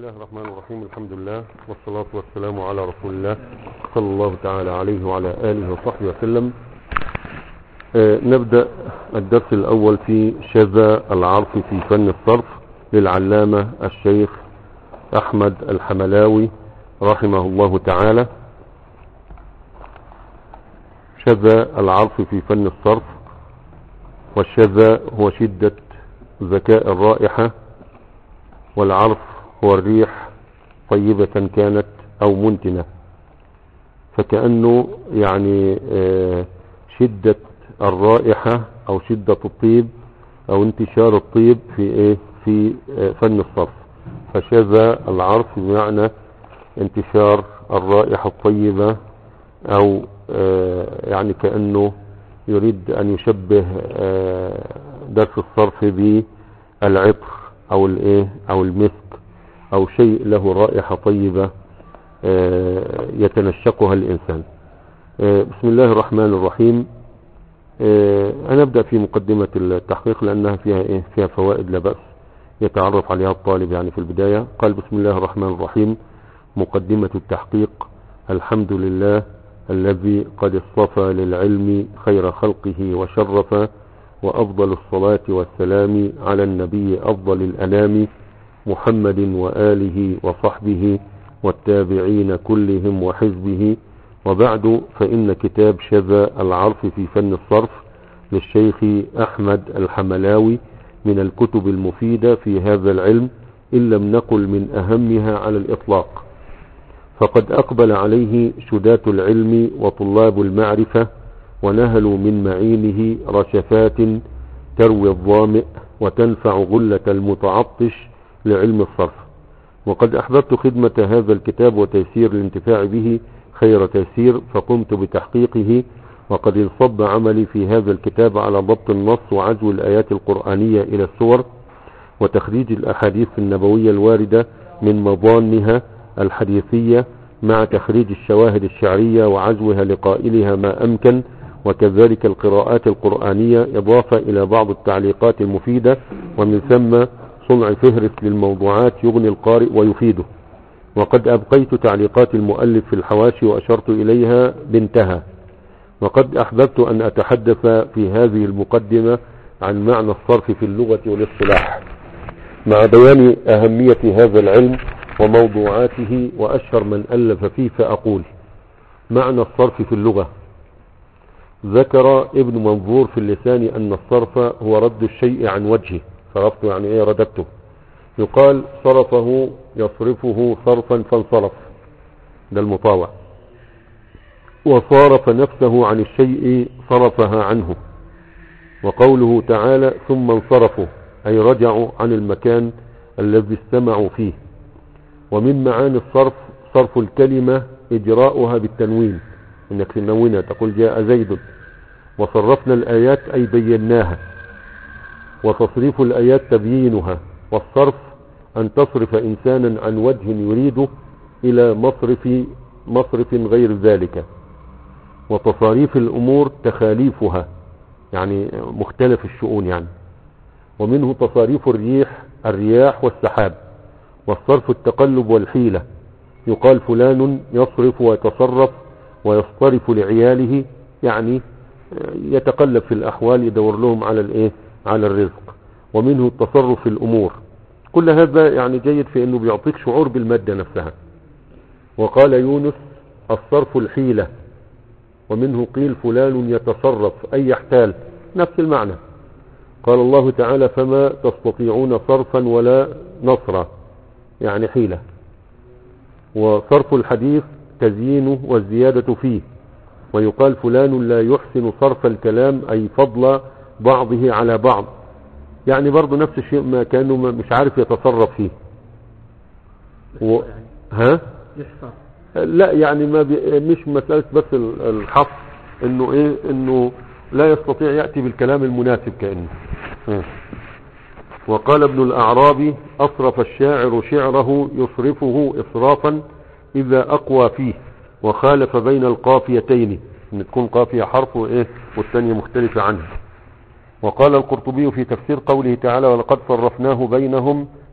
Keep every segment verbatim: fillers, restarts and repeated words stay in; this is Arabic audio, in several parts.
الله الرحمن الرحيم. الحمد لله والصلاة والسلام على رسول الله صلى الله تعالى عليه وعلى آله وصحبه وسلم. آه نبدأ الدرس الأول في شذا العرف في فن الصرف للعلامة الشيخ أحمد الحملاوي رحمه الله تعالى. شذا العرف في فن الصرف، والشذا هو شدة ذكاء الرائحة، والعرف هو الريح طيبة كانت أو منتنة، فكأنه يعني شدة الرائحة أو شدة الطيب أو انتشار الطيب في إيه في فن الصرف. فشذا العرف بمعنى انتشار الرائحة الطيبة، أو يعني كأنه يريد أن يشبه درس الصرف بالعطر أو الإيه أو المسك أو شيء له رائحة طيبة يتنشقها الإنسان. بسم الله الرحمن الرحيم. أنا أبدأ في مقدمة التحقيق لأنها فيها إيه فيها فوائد لا بأس يتعرف عليها الطالب يعني في البداية. قال: بسم الله الرحمن الرحيم. مقدمة التحقيق: الحمد لله الذي قد اصطفى للعلم خير خلقه وشرف، وأفضل الصلاة والسلام على النبي أفضل الأنام محمد وآله وصحبه والتابعين كلهم وحزبه. وبعد، فإن كتاب شذا العرف في فن الصرف للشيخ أحمد الحملاوي من الكتب المفيدة في هذا العلم، إن لم نقل من أهمها على الإطلاق، فقد أقبل عليه شداة العلم وطلاب المعرفة، ونهلوا من معينه رشفات تروي الظامئ وتنفع غلة المتعطش لعلم الصرف. وقد أحببت خدمة هذا الكتاب وتيسير الانتفاع به خير تيسير، فقمت بتحقيقه، وقد انصب عملي في هذا الكتاب على ضبط النص وعزو الآيات القرآنية إلى السور، وتخريج الأحاديث النبوية الواردة من مضانها الحديثية، مع تخريج الشواهد الشعرية وعزوها لقائلها ما أمكن، وكذلك القراءات القرآنية، إضافة إلى بعض التعليقات المفيدة، ومن ثم صنع فهرس للموضوعات يغني القارئ ويفيده. وقد أبقيت تعليقات المؤلف في الحواشي وأشرت إليها بانتهى. وقد أحببت أن أتحدث في هذه المقدمة عن معنى الصرف في اللغة والاصطلاح، مع بيان أهمية هذا العلم وموضوعاته وأشهر من ألف فيه. فأقول: معنى الصرف في اللغة. ذكر ابن منظور في اللسان أن الصرف هو رد الشيء عن وجهه. صرفته يعني ايه؟ رددته. يقال صرفه يصرفه صرفا فانصرف، ده المطاوع. وصارف نفسه عن الشيء صرفها عنه. وقوله تعالى: ثم انصرفوا، أي رجعوا عن المكان الذي استمعوا فيه. ومن معاني الصرف صرف الكلمة إجراؤها بالتنوين، إنك تنونها تقول جاء زيد. وصرفنا الآيات أي بيناها. وتصريف الآيات تبيينها. والصرف أن تصرف إنسانا عن وجه يريده إلى مصرف مصرف غير ذلك. وتصاريف الأمور تخاليفها، يعني مختلف الشؤون يعني. ومنه تصاريف الريح الرياح والسحاب. والصرف التقلب والحيلة، يقال فلان يصرف ويتصرف ويصطرف لعياله، يعني يتقلب في الأحوال يدور لهم على الايه على الرزق. ومنه التصرف في الأمور. كل هذا يعني جيد في أنه بيعطيك شعور بالمادة نفسها. وقال يونس: الصرف الحيلة. ومنه قيل فلان يتصرف أي يحتال، نفس المعنى. قال الله تعالى: فما تستطيعون صرفا ولا نصرا، يعني حيلة. وصرف الحديث تزيينه والزيادة فيه. ويقال فلان لا يحسن صرف الكلام، أي فضل بعضه على بعض، يعني برضو نفس الشيء ما كانوا مش عارف يتصرف فيه. و... ها يحصر. لا يعني ما بي... مش مسألة بس الحصر، انه ايه انه لا يستطيع يأتي بالكلام المناسب كأنه. ها. وقال ابن الأعرابي: أصرف الشاعر شعره يصرفه إصرافا إذا أقوى فيه، وخالف بين القافيتين، ان تكون قافية حرف وايه والثانية مختلفة عنها. وقال القرطبي في تفسير قوله تعالى: ولقد صرفناه بينهم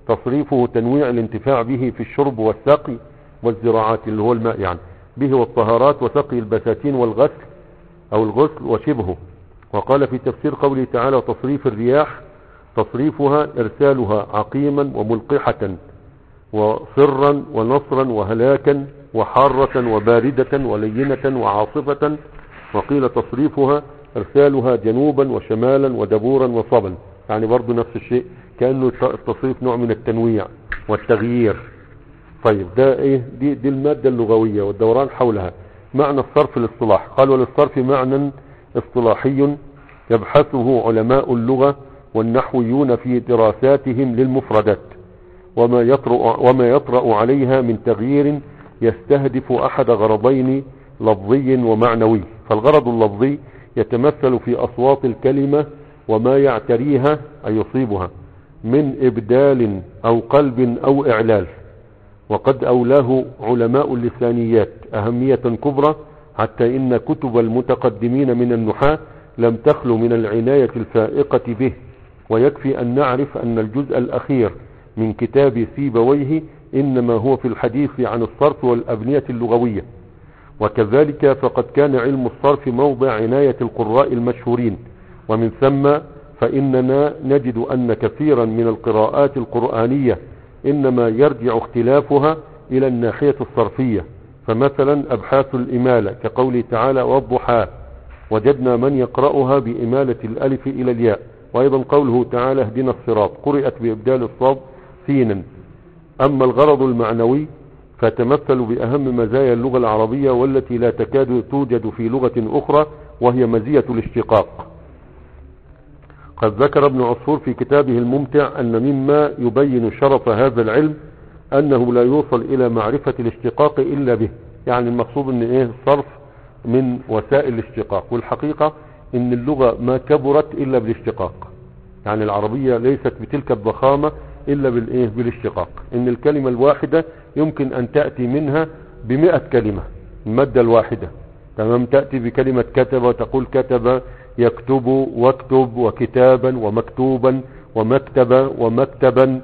تصريفه تنويع الانتفاع به في الشرب والسقي والزراعات اللي هو الماء يعني به والطهارات وسقي البساتين والغسل او الغسل وشبهه. وقال في تفسير قوله تعالى تصريف الرياح تصريفها ارسالها عقيما وملقحة وصرا ونصرا وهلاكا وحارة وباردة ولينة وعاصفة. وقيل تصريفها ارسالها جنوبا وشمالا ودبورا وصبا، يعني برضو نفس الشيء كأنه التصريف نوع من التنويع والتغيير. طيب ده ايه دي, دي المادة اللغوية والدوران حولها. معنى الصرف الاصطلاح، قال وللصرف معنى اصطلاحي يبحثه علماء اللغة والنحويون في دراساتهم للمفردات وما يطرأ, وما يطرأ عليها من تغيير يستهدف أحد غرضين لفظي ومعنوي. فالغرض اللفظي يتمثل في أصوات الكلمة وما يعتريها أي يصيبها من إبدال أو قلب أو إعلال، وقد أولاه علماء اللسانيات أهمية كبرى حتى إن كتب المتقدمين من النحاة لم تخلو من العناية الفائقة به. ويكفي أن نعرف أن الجزء الأخير من كتاب سيبويه إنما هو في الحديث عن الصرف والأبنية اللغوية. وكذلك فقد كان علم الصرف موضع عناية القراء المشهورين، ومن ثم فإننا نجد أن كثيرا من القراءات القرآنية إنما يرجع اختلافها إلى الناحية الصرفية. فمثلا أبحاث الإمالة كقوله تعالى والضحى وجدنا من يقرأها بإمالة الألف إلى الياء. وأيضا قوله تعالى اهدنا الصراط قرئت بإبدال الصاد سينا. أما الغرض المعنوي فتمثل بأهم مزايا اللغة العربية والتي لا تكاد توجد في لغة أخرى، وهي مزية الاشتقاق. قد ذكر ابن عصفور في كتابه الممتع أن مما يبين شرف هذا العلم أنه لا يوصل إلى معرفة الاشتقاق إلا به. يعني المقصود أن إيه الصرف من وسائل الاشتقاق، والحقيقة أن اللغة ما كبرت إلا بالاشتقاق. يعني العربية ليست بتلك الضخامة إلا بالإيه بالاشتقاق. إن الكلمة الواحدة يمكن أن تأتي منها بمئة كلمة، المادة الواحدة تمام. تأتي بكلمة كتب وتقول كتب يكتب واكتب وكتابا ومكتوبا ومكتبا ومكتبا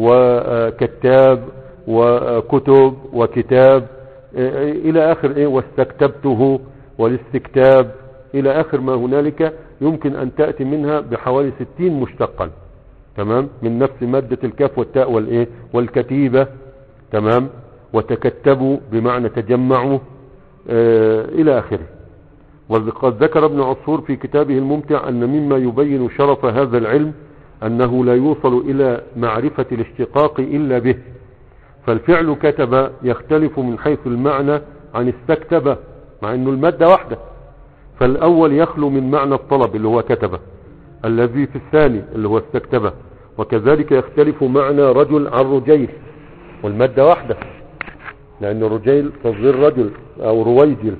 وكتاب وكتب وكتاب إلى آخر إيه واستكتبته والاستكتاب إلى آخر ما هنالك. يمكن أن تأتي منها بحوالي ستين مشتقا تمام من نفس مادة الكاف والتاء والإيه والكتيبة تمام. وتكتبوا بمعنى تجمعوا آه إلى آخره. وقد ذكر ابن عصفور في كتابه الممتع أن مما يبين شرف هذا العلم أنه لا يوصل إلى معرفة الاشتقاق إلا به. فالفعل كتب يختلف من حيث المعنى عن استكتب مع أنه المادة واحدة. فالأول يخلو من معنى الطلب اللي هو كتب، الذي في الثاني اللي هو استكتب. وكذلك يختلف معنى رجل عن رجيل، والمادة واحدة، لأن الرجيل تصغير رجل أو رويجل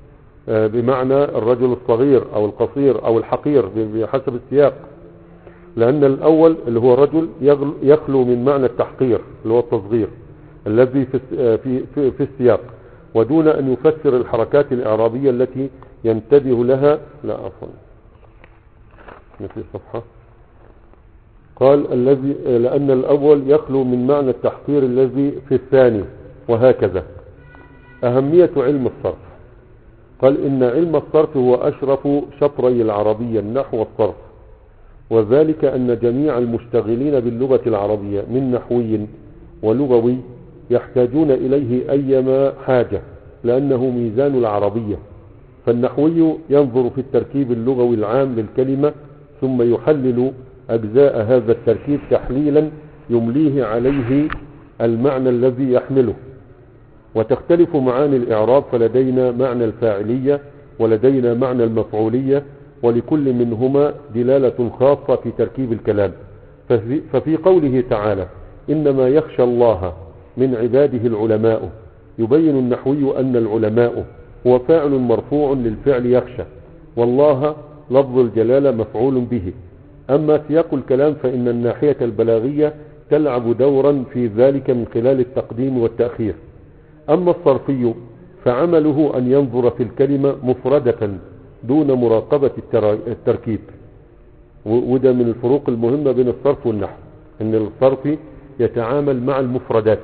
بمعنى الرجل الصغير أو القصير أو الحقير بحسب السياق. لأن الأول اللي هو رجل يخلو من معنى التحقير اللي هو التصغير الذي في, في, في, في السياق، ودون أن يفسر الحركات الإعرابية التي ينتبه لها. لا عفوا في الصفحة قال الذي لأن الأول يخلو من معنى التحقير الذي في الثاني، وهكذا. أهمية علم الصرف، قال إن علم الصرف هو أشرف شطري العربية النحو والصرف، وذلك أن جميع المشتغلين باللغة العربية من نحوي ولغوي يحتاجون إليه أيما حاجة، لأنه ميزان العربية. فالنحوي ينظر في التركيب اللغوي العام للكلمة ثم يحلل أجزاء هذا التركيب تحليلا يمليه عليه المعنى الذي يحمله. وتختلف معاني الإعراب، فلدينا معنى الفاعلية ولدينا معنى المفعولية، ولكل منهما دلالة خاصة في تركيب الكلام. ففي, ففي قوله تعالى إنما يخشى الله من عباده العلماء، يبين النحوي أن العلماء هو فاعل مرفوع للفعل يخشى، والله لفظ الجلالة مفعول به. أما سياق الكلام فإن الناحية البلاغية تلعب دورا في ذلك من خلال التقديم والتأخير. أما الصرفي فعمله أن ينظر في الكلمة مفردة دون مراقبة التركيب. وده من الفروق المهمة بين الصرف والنحو، ان الصرف يتعامل مع المفردات،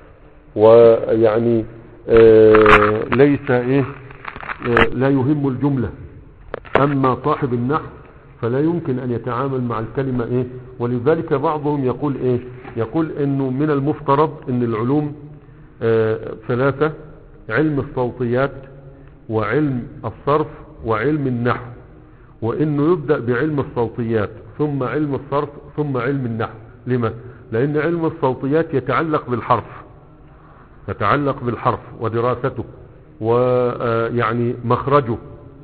ويعني آه ليس ايه آه لا يهم الجملة. اما صاحب النحو فلا يمكن ان يتعامل مع الكلمة ايه. ولذلك بعضهم يقول ايه، يقول انه من المفترض ان العلوم آه ثلاثة: علم الصوتيات وعلم الصرف وعلم النحو، وانه يبدأ بعلم الصوتيات ثم علم الصرف ثم علم النحو. لما؟ لان علم الصوتيات يتعلق بالحرف، يتعلق بالحرف ودراسته ويعني مخرجه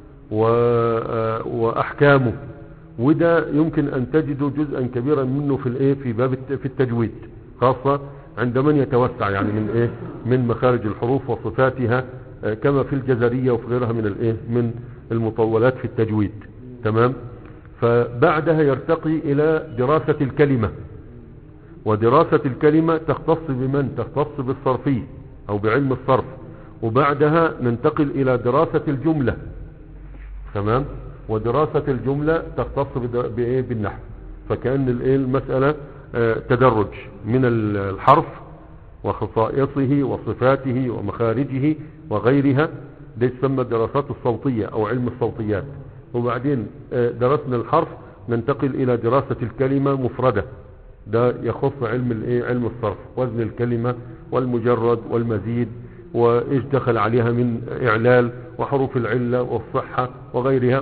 واحكامه، وده يمكن ان تجدوا جزءا كبيرا منه في الايه في باب في التجويد، خاصة عند من يتوسع يعني من ايه من مخارج الحروف وصفاتها، كما في الجزرية وفي غيرها من الايه من المطولات في التجويد. تمام. فبعدها يرتقي الى دراسة الكلمة، ودراسة الكلمة تختص بمن تختص بالصرفي او بعلم الصرف، وبعدها ننتقل الى دراسة الجملة. تمام. ودراسة الجملة تختص بايه بالنحو. فكأن الايه المسألة تدرج من الحرف وخصائصه وصفاته ومخارجه وغيرها، ده يسمى الدراسات الصوتية او علم الصوتيات. وبعدين درسنا الحرف ننتقل الى دراسة الكلمة مفردة، ده يخص علم الايه علم الصرف، وزن الكلمة والمجرد والمزيد وايش دخل عليها من اعلال وحروف العلة والصحة وغيرها.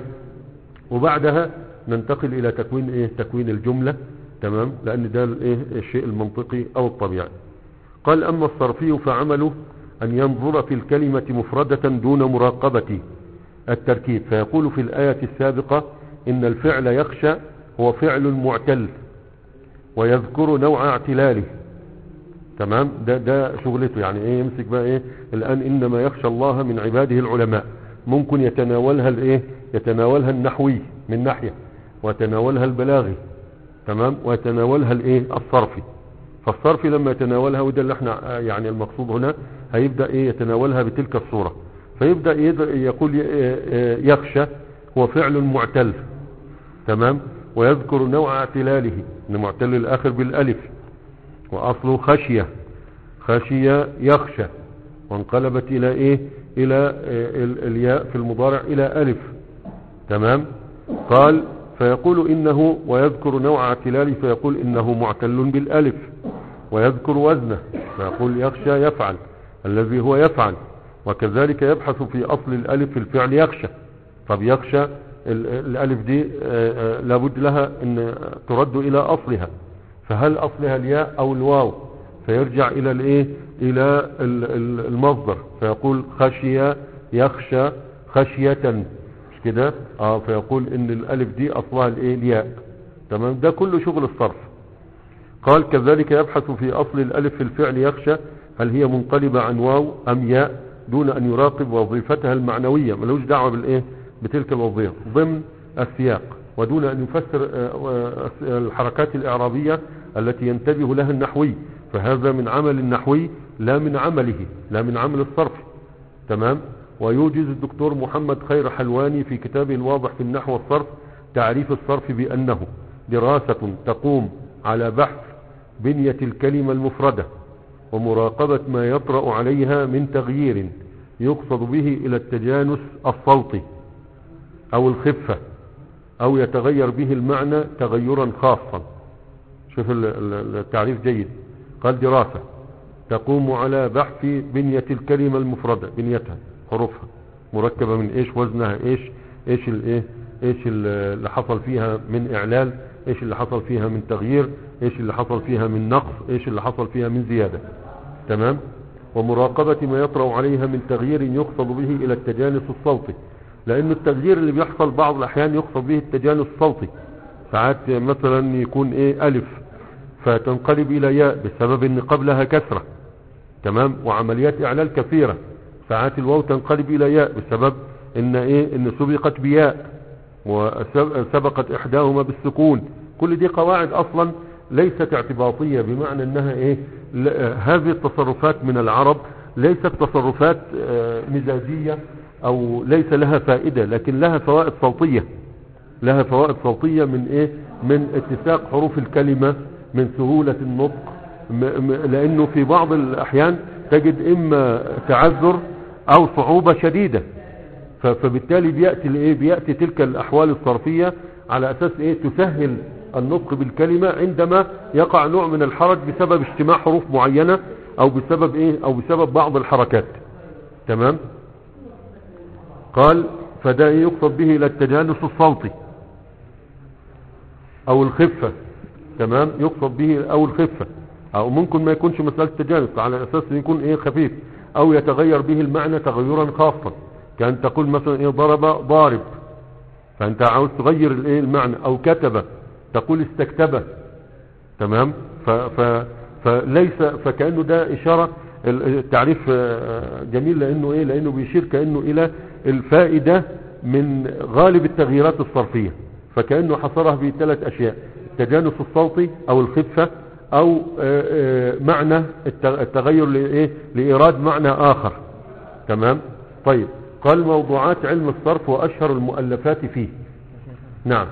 وبعدها ننتقل الى تكوين ايه تكوين الجملة. تمام. لان ده الايه الشيء المنطقي او الطبيعي. قال: اما الصرفي فعمله ان ينظر في الكلمة مفردة دون مراقبة التركيب، فيقول في الآية السابقة ان الفعل يخشى هو فعل معتل ويذكر نوع اعتلاله. تمام. ده ده شغلته، يعني ايه يمسك بقى ايه الان انما يخشى الله من عباده العلماء. ممكن يتناولها الايه يتناولها النحوي من ناحية، ويتناولها البلاغي. تمام. ويتناولها الايه الصرفي. فالصرفي لما يتناولها، وده اللي احنا يعني المقصود هنا، هيبدأ ايه يتناولها بتلك الصورة. فيبدأ يقول يخشى هو فعل معتل. تمام. ويذكر نوع اعتلاله، ان معتل الاخر بالالف، واصله خشية، خشية يخشى، وانقلبت الى ايه الى الياء في المضارع الى الف. تمام. قال: فيقول انه ويذكر نوع اعتلاله، فيقول انه معتل بالالف، ويذكر وزنه، فيقول يخشى يفعل الذي هو يفعل. وكذلك يبحث في اصل الالف في الفعل يخشى. طب يخشى الالف دي لابد لها ان ترد الى اصلها، فهل اصلها الياء او الواو؟ فيرجع الى الايه الى المصدر، فيقول خشية يخشى خشية، مش كده؟ اه فيقول ان الالف دي اصلها الايه الياء. تمام. ده كله شغل الصرف. قال: كذلك يبحث في اصل الالف في الفعل يخشى هل هي منقلبة عن واو ام ياء، دون ان يراقب وظيفتها المعنوية، ملوش دعوة بالايه بتلك الوظيفة ضمن السياق، ودون ان يفسر الحركات الاعرابية التي ينتبه لها النحوي، فهذا من عمل النحوي لا من عمله لا من عمل الصرف. تمام. ويوجز الدكتور محمد خير حلواني في كتابه الواضح في النحو والصرف تعريف الصرف بأنه دراسة تقوم على بحث بنية الكلمة المفردة ومراقبة ما يطرأ عليها من تغيير يقصد به إلى التجانس الصوتي أو الخفة، أو يتغير به المعنى تغيرا خاصا. شوف التعريف جيد. قال: دراسة تقوم على بحث بنية الكلمة المفردة، بنيتها حروفها مركبة من ايش، وزنها ايش، ايش الايه ايش اللي حصل فيها من اعلال، ايش اللي حصل فيها من تغيير، ايش اللي حصل فيها من نقص، ايش اللي حصل فيها من زيادة. تمام. ومراقبة ما يطرأ عليها من تغيير يقصد به الى التجانس الصوتي، لان التغيير اللي بيحصل بعض الاحيان يقصد به التجانس الصوتي. ساعات مثلا يكون ايه الف فتنقلب الى ياء بسبب ان قبلها كسرة. تمام. وعمليات اعلال كثيرة. ساعات الواو تنقلب الى ياء بسبب ان ايه ان سبقت بياء وسبقت احداهما بالسكون. كل دي قواعد اصلا ليست اعتباطية، بمعنى انها ايه هذه التصرفات من العرب ليست تصرفات مزاجية او ليس لها فائدة، لكن لها فوائد صوتية، لها فوائد صوتية من ايه من اتساق حروف الكلمة، من سهولة النطق، م- م- لانه في بعض الاحيان تجد اما تعذر او صعوبة شديدة، ف- فبالتالي بيأتي الايه بيأتي تلك الاحوال الصرفية على اساس ايه تسهل النطق بالكلمة عندما يقع نوع من الحرج بسبب اجتماع حروف معينة او بسبب ايه او بسبب بعض الحركات. تمام. قال فده يقصد به الى التجانس الصوتي او الخفة. تمام. يقصد به او الخفة، او ممكن ما يكونش مسألة تجانس على اساس يكون ايه خفيف، او يتغير به المعنى تغيرا خاصا، كان تقول مثلا ايه ضرب ضارب، فانت عاوز تغير الايه المعنى، او كتب تقول استكتب. تمام. ف ف فليس فكأنه ده اشارة. التعريف آه، جميل لانه ايه لانه بيشير كأنه الى الفائدة من غالب التغييرات الصرفية، فكأنه حصرها في ثلاث اشياء: التجانس الصوتي او الخفة او آه، آه، معنى التغير لايه لإيراد معنى اخر. تمام. طيب. قال موضوعات علم الصرف واشهر المؤلفات فيه. نعم.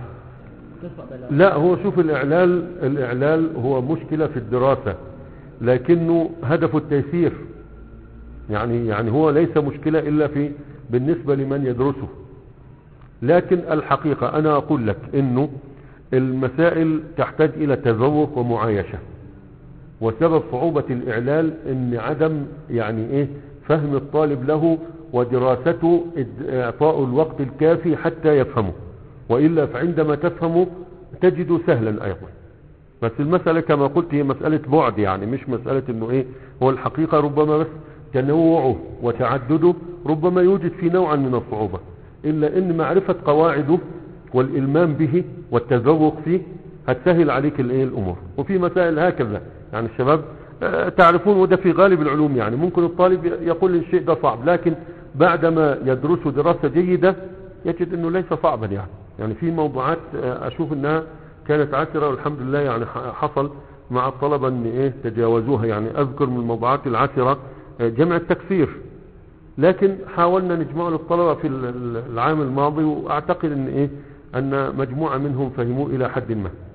لا، هو شوف الاعلال الاعلال هو مشكلة في الدراسة، لكنه هدف التيسير، يعني يعني هو ليس مشكلة الا في بالنسبة لمن يدرسه. لكن الحقيقة انا اقول لك انه المسائل تحتاج الى تذوق ومعايشة، وسبب صعوبة الاعلال ان عدم يعني ايه فهم الطالب له ودراسته، اعطاء الوقت الكافي حتى يفهمه، وإلا فعندما تفهمه تجده سهلا ايضا. بس المسألة كما قلت هي مسألة بعد، يعني مش مسألة انه ايه هو الحقيقة ربما بس تنوعه وتعدده ربما يوجد في نوعا من الصعوبة، الا ان معرفة قواعده والالمام به والتذوق فيه هتسهل عليك الايه الامور. وفي مسائل هكذا يعني الشباب آه تعرفون، وده في غالب العلوم، يعني ممكن الطالب يقول الشيء ده صعب، لكن بعدما يدرسه دراسة جيدة يجد انه ليس صعبا. يعني يعني في موضوعات آه اشوف انها كانت عسرة والحمد لله، يعني حصل مع الطلبة ان ايه تجاوزوها. يعني اذكر من الموضوعات العسرة آه جمع التكسير، لكن حاولنا نجمع للطلبة في العام الماضي، واعتقد ان ايه ان مجموعة منهم فهموا الى حد ما.